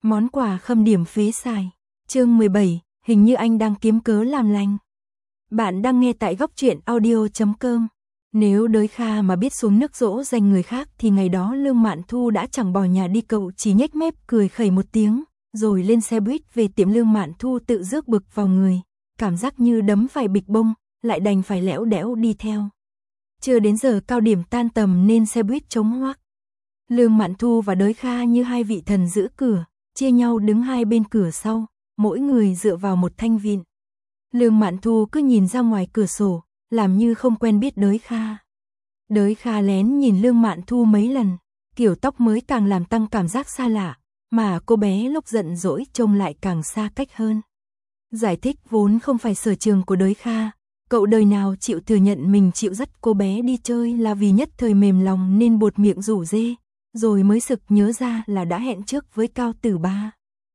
Món quà khâm điểm phế xài. Chương 17, hình như anh đang kiếm cớ làm lành. Bạn đang nghe tại góc truyện audio.com. Nếu Đới Kha mà biết xuống nước dỗ dành người khác thì ngày đó Lương Mạn Thu đã chẳng bỏ nhà đi, cậu chỉ nhếch mép cười khẩy một tiếng, rồi lên xe buýt về tiệm. Lương Mạn Thu tự rước bực vào người, cảm giác như đấm phải bịch bông, lại đành phải lẽo đẽo đi theo. Chưa đến giờ cao điểm tan tầm nên xe buýt trống hoác. Lương Mạn Thu và Đới Kha như hai vị thần giữ cửa, chia nhau đứng hai bên cửa sau, mỗi người dựa vào một thanh vịn. Lương Mạn Thu cứ nhìn ra ngoài cửa sổ, làm như không quen biết Đới Kha. Đới Kha lén nhìn Lương Mạn Thu mấy lần, kiểu tóc mới càng làm tăng cảm giác xa lạ, mà cô bé lúc giận dỗi trông lại càng xa cách hơn. Giải thích vốn không phải sở trường của Đới Kha, cậu đời nào chịu thừa nhận mình chịu dắt cô bé đi chơi là vì nhất thời mềm lòng nên buột miệng rủ rê, rồi mới sực nhớ ra là đã hẹn trước với Cao Tử Ba.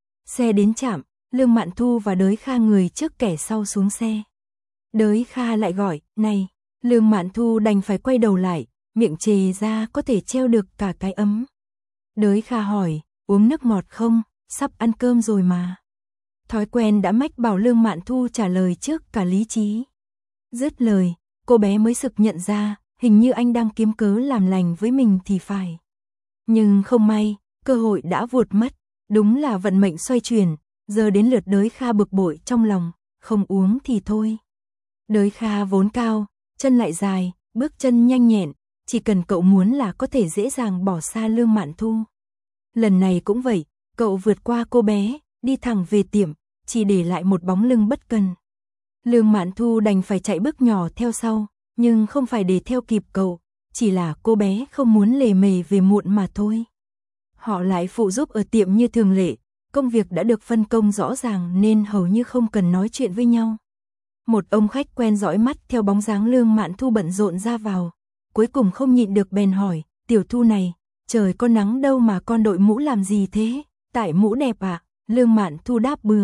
Xe đến trạm, Lương Mạn Thu và Đới Kha người trước kẻ sau xuống xe. Đới Kha lại gọi, này, Lương Mạn Thu đành phải quay đầu lại, miệng chề ra có thể treo được cả cái ấm. Đới Kha hỏi, uống nước ngọt không, sắp ăn cơm rồi mà. Thói quen đã mách bảo Lương Mạn Thu trả lời trước cả lý trí. Dứt lời, cô bé mới sực nhận ra, hình như anh đang kiếm cớ làm lành với mình thì phải. Nhưng không may, cơ hội đã vụt mất, đúng là vận mệnh xoay chuyển, giờ đến lượt Đới Kha bực bội trong lòng, không uống thì thôi. Đới Kha vốn cao, chân lại dài, bước chân nhanh nhẹn, chỉ cần cậu muốn là có thể dễ dàng bỏ xa Lương Mạn Thu. Lần này cũng vậy, cậu vượt qua cô bé, đi thẳng về tiệm, chỉ để lại một bóng lưng bất cần. Lương Mạn Thu đành phải chạy bước nhỏ theo sau, nhưng không phải để theo kịp cậu, chỉ là cô bé không muốn lề mề về muộn mà thôi. Họ lại phụ giúp ở tiệm như thường lệ, công việc đã được phân công rõ ràng nên hầu như không cần nói chuyện với nhau. Một ông khách quen dõi mắt theo bóng dáng Lương Mạn Thu bận rộn ra vào, cuối cùng không nhịn được bèn hỏi, tiểu Thu này, trời có nắng đâu mà con đội mũ làm gì thế, tại mũ đẹp à? Lương Mạn Thu đáp bừa.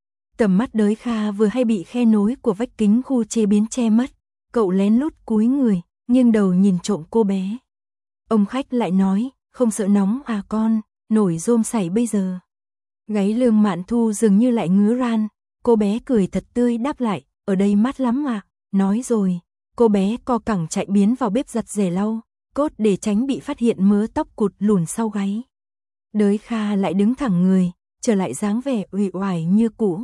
Tầm mắt Đới Kha vừa hay bị khe nối của vách kính khu chế biến che mất, cậu lén lút cúi người, nghiêng đầu nhìn trộm cô bé. Ông khách lại nói, không sợ nóng à con, nổi rôm sảy bây giờ. Gáy Lương Mạn Thu dường như lại ngứa ran, cô bé cười thật tươi đáp lại, ở đây mát lắm à. Nói rồi, cô bé co cẳng chạy biến vào bếp giặt rẻ lau, cốt để tránh bị phát hiện mớ tóc cụt lùn sau gáy. Đới Kha lại đứng thẳng người, trở lại dáng vẻ uể oải như cũ.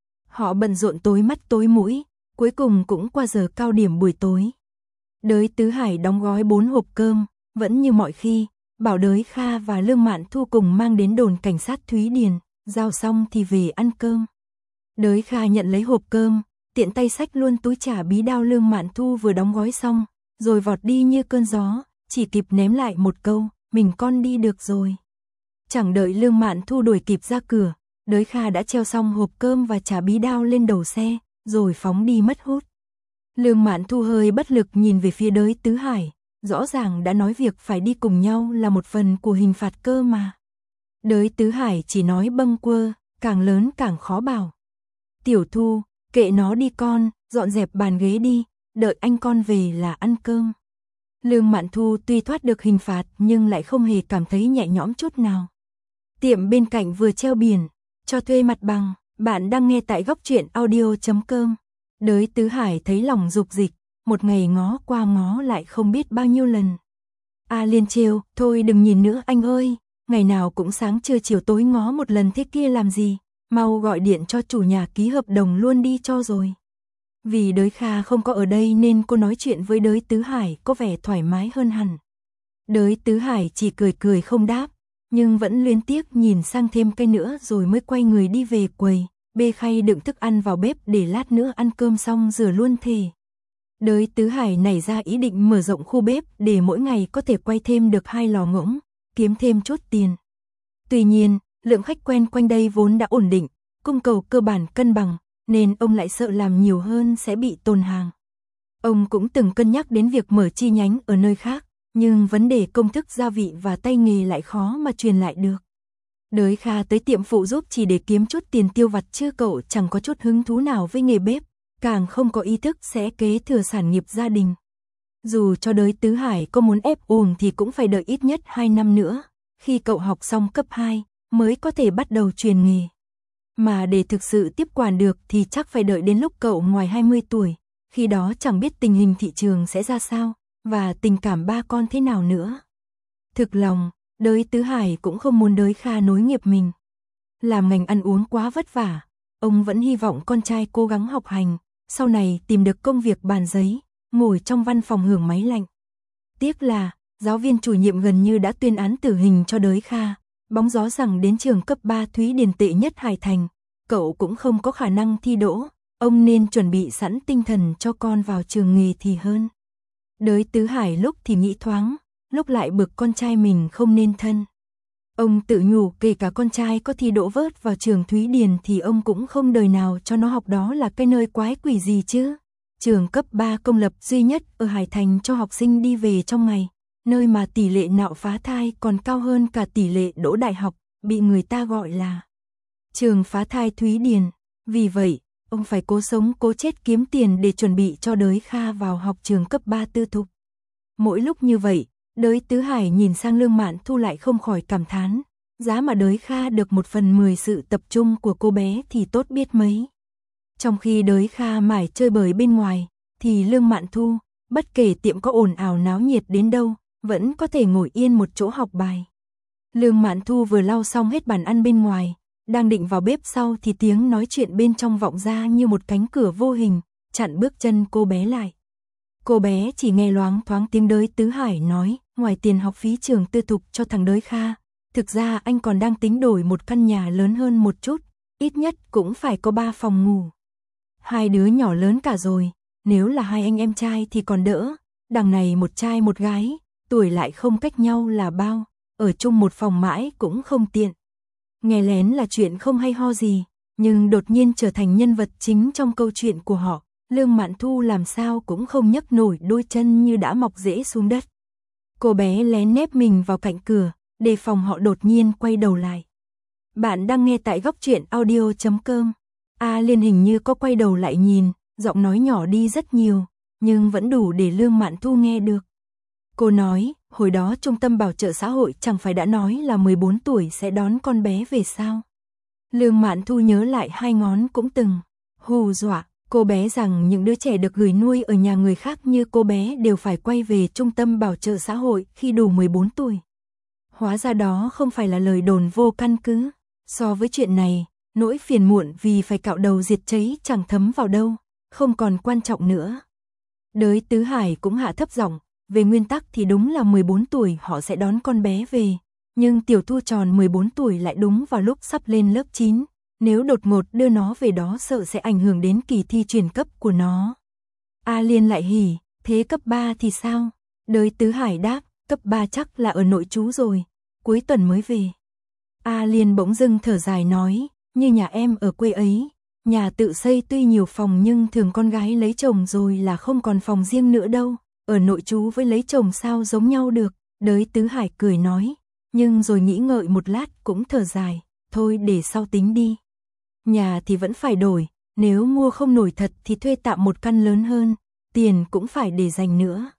Họ bận rộn tối mắt tối mũi, cuối cùng cũng qua giờ cao điểm buổi tối. Đới Tứ Hải đóng gói 4 hộp cơm, vẫn như mọi khi, bảo Đới Kha và Lương Mạn Thu cùng mang đến đồn cảnh sát Thúy Điền, giao xong thì về ăn cơm. Đới Kha nhận lấy hộp cơm, tiện tay xách luôn túi chả bí đao Lương Mạn Thu vừa đóng gói xong, rồi vọt đi như cơn gió, chỉ kịp ném lại một câu, mình con đi được rồi. Chẳng đợi Lương Mạn Thu đuổi kịp ra cửa, Đới Kha đã treo xong hộp cơm và chả bí đao lên đầu xe, rồi phóng đi mất hút. Lương Mạn Thu hơi bất lực nhìn về phía Đới Tứ Hải, rõ ràng đã nói việc phải đi cùng nhau là một phần của hình phạt cơ mà. Đới Tứ Hải chỉ nói bâng quơ, càng lớn càng khó bảo. Tiểu Thu, kệ nó đi con, dọn dẹp bàn ghế đi, đợi anh con về là ăn cơm. Lương Mạn Thu tuy thoát được hình phạt nhưng lại không hề cảm thấy nhẹ nhõm chút nào. Tiệm bên cạnh vừa treo biển, cho thuê mặt bằng, bạn đang nghe tại góc truyện audio.com. Đới Tứ Hải thấy lòng dục dịch, một ngày ngó qua ngó lại không biết bao nhiêu lần. A Liên trêu, thôi đừng nhìn nữa anh ơi, ngày nào cũng sáng trưa chiều tối ngó một lần thế kia làm gì, mau gọi điện cho chủ nhà ký hợp đồng luôn đi cho rồi. Vì Đới Kha không có ở đây nên cô nói chuyện với Đới Tứ Hải có vẻ thoải mái hơn hẳn. Đới Tứ Hải chỉ cười cười không đáp, nhưng vẫn luyến tiếc nhìn sang thêm cái nữa rồi mới quay người đi về quầy, bê khay đựng thức ăn vào bếp để lát nữa ăn cơm xong rửa luôn thề. Đới Tứ Hải nảy ra ý định mở rộng khu bếp để mỗi ngày có thể quay thêm được 2 lò ngỗng, kiếm thêm chút tiền. Tuy nhiên, lượng khách quen quanh đây vốn đã ổn định, cung cầu cơ bản cân bằng, nên ông lại sợ làm nhiều hơn sẽ bị tồn hàng. Ông cũng từng cân nhắc đến việc mở chi nhánh ở nơi khác, nhưng vấn đề công thức gia vị và tay nghề lại khó mà truyền lại được. Đới Kha tới tiệm phụ giúp chỉ để kiếm chút tiền tiêu vặt chứ cậu chẳng có chút hứng thú nào với nghề bếp, càng không có ý thức sẽ kế thừa sản nghiệp gia đình. Dù cho Đới Tứ Hải có muốn ép uổng thì cũng phải đợi ít nhất 2 năm nữa, khi cậu học xong cấp 2, mới có thể bắt đầu truyền nghề. Mà để thực sự tiếp quản được thì chắc phải đợi đến lúc cậu ngoài 20 tuổi, khi đó chẳng biết tình hình thị trường sẽ ra sao, và tình cảm ba con thế nào nữa. Thực lòng, Đới Tứ Hải cũng không muốn Đới Kha nối nghiệp mình. Làm ngành ăn uống quá vất vả, ông vẫn hy vọng con trai cố gắng học hành, sau này tìm được công việc bàn giấy, ngồi trong văn phòng hưởng máy lạnh. Tiếc là, giáo viên chủ nhiệm gần như đã tuyên án tử hình cho Đới Kha, bóng gió rằng đến trường cấp 3 Thúy Điền tệ nhất Hải Thành, cậu cũng không có khả năng thi đỗ, ông nên chuẩn bị sẵn tinh thần cho con vào trường nghề thì hơn. Đới Tứ Hải lúc thì nghĩ thoáng, lúc lại bực con trai mình không nên thân. Ông tự nhủ kể cả con trai có thi đỗ vớt vào trường Thúy Điền thì ông cũng không đời nào cho nó học, đó là cái nơi quái quỷ gì chứ. Trường cấp 3 công lập duy nhất ở Hải Thành cho học sinh đi về trong ngày, nơi mà tỷ lệ nạo phá thai còn cao hơn cả tỷ lệ đỗ đại học, bị người ta gọi là trường phá thai Thúy Điền. Vì vậy, ông phải cố sống cố chết kiếm tiền để chuẩn bị cho Đới Kha vào học trường cấp 3 tư thục. Mỗi lúc như vậy, Đới Tứ Hải nhìn sang Lương Mạn Thu lại không khỏi cảm thán, giá mà Đới Kha được 1/10 sự tập trung của cô bé thì tốt biết mấy. Trong khi Đới Kha mải chơi bời bên ngoài, thì Lương Mạn Thu, bất kể tiệm có ồn ào náo nhiệt đến đâu, vẫn có thể ngồi yên một chỗ học bài. Lương Mạn Thu vừa lau xong hết bàn ăn bên ngoài, đang định vào bếp sau thì tiếng nói chuyện bên trong vọng ra như một cánh cửa vô hình, chặn bước chân cô bé lại. Cô bé chỉ nghe loáng thoáng tiếng Đới Tứ Hải nói, ngoài tiền học phí trường tư thục cho thằng Đới Kha, thực ra anh còn đang tính đổi một căn nhà lớn hơn một chút, ít nhất cũng phải có 3 phòng ngủ. Hai đứa nhỏ lớn cả rồi, nếu là hai anh em trai thì còn đỡ, đằng này một trai một gái, tuổi lại không cách nhau là bao, ở chung một phòng mãi cũng không tiện. Nghe lén là chuyện không hay ho gì, nhưng đột nhiên trở thành nhân vật chính trong câu chuyện của họ, Lương Mạn Thu làm sao cũng không nhấc nổi đôi chân như đã mọc rễ xuống đất. Cô bé lén nép mình vào cạnh cửa, đề phòng họ đột nhiên quay đầu lại. Bạn đang nghe tại góc truyện audio.com. Liên hình như có quay đầu lại nhìn, giọng nói nhỏ đi rất nhiều, nhưng vẫn đủ để Lương Mạn Thu nghe được. Cô nói, hồi đó Trung tâm Bảo trợ xã hội chẳng phải đã nói là 14 tuổi sẽ đón con bé về sao. Lương Mạn Thu nhớ lại hai ngón cũng từng hù dọa cô bé rằng những đứa trẻ được gửi nuôi ở nhà người khác như cô bé đều phải quay về Trung tâm Bảo trợ xã hội khi đủ 14 tuổi. Hóa ra đó không phải là lời đồn vô căn cứ. So với chuyện này, nỗi phiền muộn vì phải cạo đầu diệt cháy chẳng thấm vào đâu, không còn quan trọng nữa. Đới Tứ Hải cũng hạ thấp giọng, về nguyên tắc thì đúng là 14 tuổi họ sẽ đón con bé về, nhưng Tiểu Thu tròn 14 tuổi lại đúng vào lúc sắp lên lớp 9, nếu đột ngột đưa nó về đó sợ sẽ ảnh hưởng đến kỳ thi chuyển cấp của nó. Liên lại hỉ, thế cấp 3 thì sao? Đới Tứ Hải đáp, cấp 3 chắc là ở nội trú rồi, cuối tuần mới về. Liên bỗng dưng thở dài nói, như nhà em ở quê ấy, nhà tự xây tuy nhiều phòng nhưng thường con gái lấy chồng rồi là không còn phòng riêng nữa đâu, ở nội trú với lấy chồng sao giống nhau được. Đới Tứ Hải cười nói, nhưng rồi nghĩ ngợi một lát cũng thở dài, thôi để sau tính đi. Nhà thì vẫn phải đổi, nếu mua không nổi thật thì thuê tạm một căn lớn hơn, tiền cũng phải để dành nữa.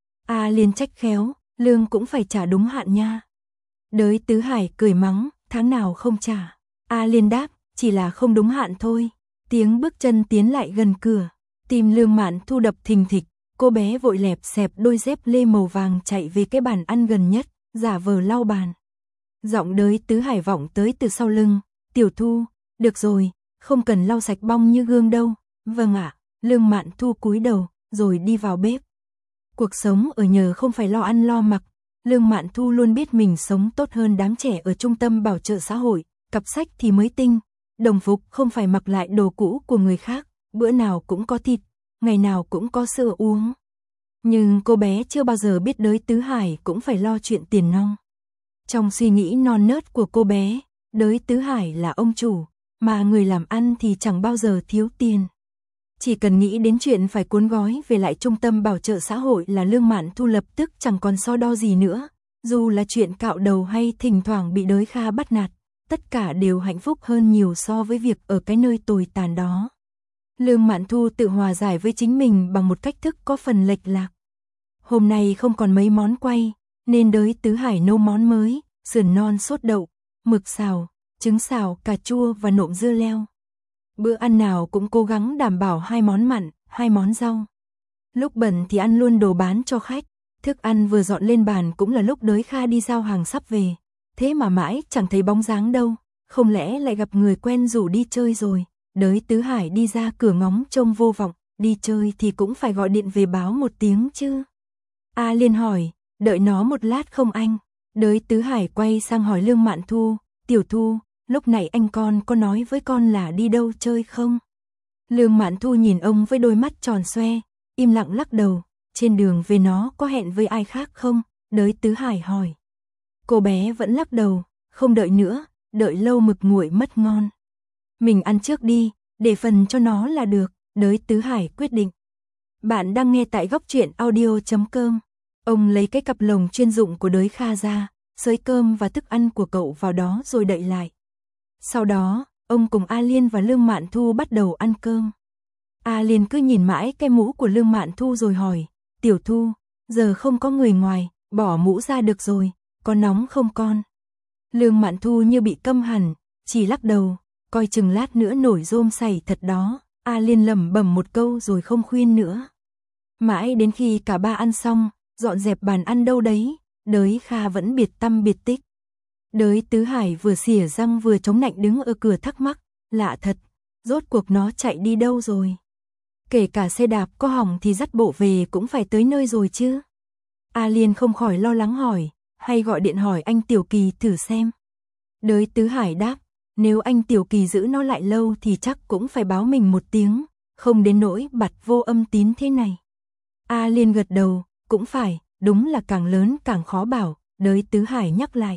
Liên trách khéo, lương cũng phải trả đúng hạn nha. Đới Tứ Hải cười mắng, tháng nào không trả. Liên đáp, chỉ là không đúng hạn thôi. Tiếng bước chân tiến lại gần cửa, tim Lương Mạn Thu đập thình thịch, cô bé vội lẹp xẹp đôi dép lê màu vàng chạy về cái bàn ăn gần nhất, giả vờ lau bàn. Giọng Đới Tứ Hải vọng tới từ sau lưng, Tiểu Thu, được rồi, không cần lau sạch bong như gương đâu. Vâng ạ. Lương Mạn Thu cúi đầu, rồi đi vào bếp. Cuộc sống ở nhờ không phải lo ăn lo mặc, Lương Mạn Thu luôn biết mình sống tốt hơn đám trẻ ở Trung tâm Bảo trợ xã hội, cặp sách thì mới tinh, đồng phục không phải mặc lại đồ cũ của người khác, bữa nào cũng có thịt, ngày nào cũng có sữa uống. Nhưng cô bé chưa bao giờ biết Đới Tứ Hải cũng phải lo chuyện tiền nong. Trong suy nghĩ non nớt của cô bé, Đới Tứ Hải là ông chủ, mà người làm ăn thì chẳng bao giờ thiếu tiền. Chỉ cần nghĩ đến chuyện phải cuốn gói về lại Trung tâm Bảo trợ xã hội là Lương Mạn Thu lập tức chẳng còn so đo gì nữa, dù là chuyện cạo đầu hay thỉnh thoảng bị Đới Kha bắt nạt, tất cả đều hạnh phúc hơn nhiều so với việc ở cái nơi tồi tàn đó. Lương Mạn Thu tự hòa giải với chính mình bằng một cách thức có phần lệch lạc. Hôm nay không còn mấy món quay, nên Đới Tứ Hải nấu món mới, sườn non sốt đậu, mực xào, trứng xào, cà chua và nộm dưa leo. Bữa ăn nào cũng cố gắng đảm bảo 2 món mặn, 2 món rau. Lúc bận thì ăn luôn đồ bán cho khách. Thức ăn vừa dọn lên bàn cũng là lúc Đới Kha đi giao hàng sắp về. Thế mà mãi chẳng thấy bóng dáng đâu. Không lẽ lại gặp người quen rủ đi chơi rồi. Đới Tứ Hải đi ra cửa ngóng trông vô vọng. Đi chơi thì cũng phải gọi điện về báo một tiếng chứ. A Liên hỏi, đợi nó một lát không anh? Đới Tứ Hải quay sang hỏi Lương Mạn Thu, Tiểu Thu, lúc nãy anh con có nói với con là đi đâu chơi không? Lương Mạn Thu nhìn ông với đôi mắt tròn xoe, im lặng lắc đầu, trên đường về nó có hẹn với ai khác không? Đới Tứ Hải hỏi. Cô bé vẫn lắc đầu, không đợi nữa, đợi lâu mực nguội mất ngon. Mình ăn trước đi, để phần cho nó là được, Đới Tứ Hải quyết định. Bạn đang nghe tại góc truyện audio.com. Ông lấy cái cặp lồng chuyên dụng của Đới Kha ra, xới cơm và thức ăn của cậu vào đó rồi đậy lại. Sau đó, ông cùng A Liên và Lương Mạn Thu bắt đầu ăn cơm. A Liên cứ nhìn mãi cái mũ của Lương Mạn Thu rồi hỏi, Tiểu Thu, giờ không có người ngoài, bỏ mũ ra được rồi, có nóng không con? Lương Mạn Thu như bị câm hẳn, chỉ lắc đầu, coi chừng lát nữa nổi rôm sảy thật đó. A Liên lẩm bẩm một câu rồi không khuyên nữa. Mãi đến khi cả ba ăn xong, dọn dẹp bàn ăn đâu đấy, Đới Kha vẫn biệt tăm biệt tích. Đới Tứ Hải vừa xỉa răng vừa chống nạnh đứng ở cửa thắc mắc, lạ thật, rốt cuộc nó chạy đi đâu rồi? Kể cả xe đạp có hỏng thì dắt bộ về cũng phải tới nơi rồi chứ. A Liên không khỏi lo lắng hỏi, hay gọi điện hỏi anh Tiểu Kỳ thử xem. Đới Tứ Hải đáp, nếu anh Tiểu Kỳ giữ nó lại lâu thì chắc cũng phải báo mình một tiếng, không đến nỗi bặt vô âm tín thế này. A Liên gật đầu, cũng phải, đúng là càng lớn càng khó bảo, Đới Tứ Hải nhắc lại.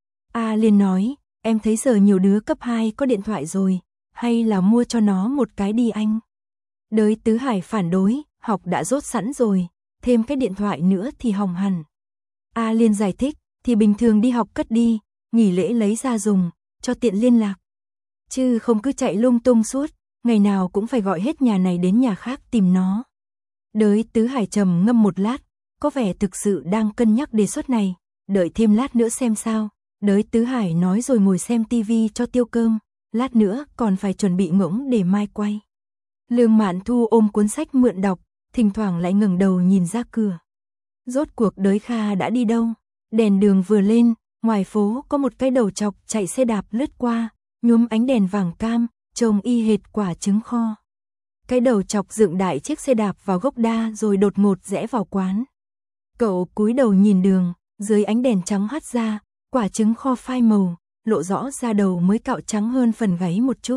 A Liên nói, em thấy giờ nhiều đứa cấp 2 có điện thoại rồi, hay là mua cho nó một cái đi anh. Đới Tứ Hải phản đối, học đã dốt sẵn rồi, thêm cái điện thoại nữa thì hỏng hẳn. A Liên giải thích, thì bình thường đi học cất đi, nghỉ lễ lấy ra dùng, cho tiện liên lạc. Chứ không cứ chạy lung tung suốt, ngày nào cũng phải gọi hết nhà này đến nhà khác tìm nó. Đới Tứ Hải trầm ngâm một lát, có vẻ thực sự đang cân nhắc đề xuất này, đợi thêm lát nữa xem sao. Đới Tứ Hải nói rồi ngồi xem tivi cho tiêu cơm, lát nữa còn phải chuẩn bị ngỗng để mai quay. Lương Mạn Thu ôm cuốn sách mượn đọc, thỉnh thoảng lại ngẩng đầu nhìn ra cửa. Rốt cuộc Đới Kha đã đi đâu? Đèn đường vừa lên, ngoài phố có một cái đầu chọc chạy xe đạp lướt qua, nhuốm ánh đèn vàng cam, trông y hệt quả trứng kho. Cái đầu chọc dựng đại chiếc xe đạp vào gốc đa rồi đột ngột rẽ vào quán. Cậu cúi đầu nhìn đường, dưới ánh đèn trắng hắt ra, quả trứng kho phai màu, lộ rõ da đầu mới cạo trắng hơn phần gáy một chút.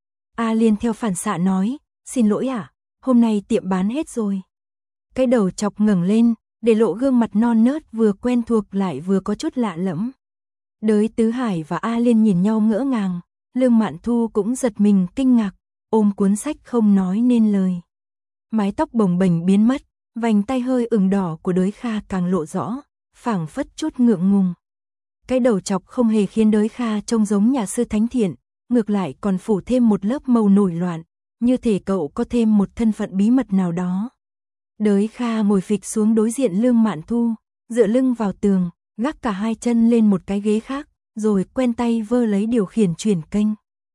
A Liên theo phản xạ nói, xin lỗi ạ, hôm nay tiệm bán hết rồi. Cái đầu chọc ngẩng lên, để lộ gương mặt non nớt vừa quen thuộc lại vừa có chút lạ lẫm. Đới Tứ Hải và A Liên nhìn nhau ngỡ ngàng, Lương Mạn Thu cũng giật mình kinh ngạc, ôm cuốn sách không nói nên lời. Mái tóc bồng bềnh biến mất, vành tay hơi ửng đỏ của Đới Kha càng lộ rõ, phảng phất chút ngượng ngùng. Cái đầu chọc không hề khiến Đới Kha trông giống nhà sư thánh thiện, ngược lại còn phủ thêm một lớp màu nổi loạn, như thể cậu có thêm một thân phận bí mật nào đó. Đới Kha ngồi phịch xuống đối diện Lương Mạn Thu, dựa lưng vào tường, gác cả hai chân lên một cái ghế khác, rồi quen tay vơ lấy điều khiển chuyển kênh.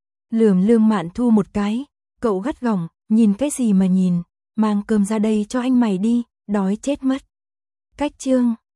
Lườm Lương Mạn Thu một cái, cậu gắt gỏng, nhìn cái gì mà nhìn, mang cơm ra đây cho anh mày đi, đói chết mất. Cách chương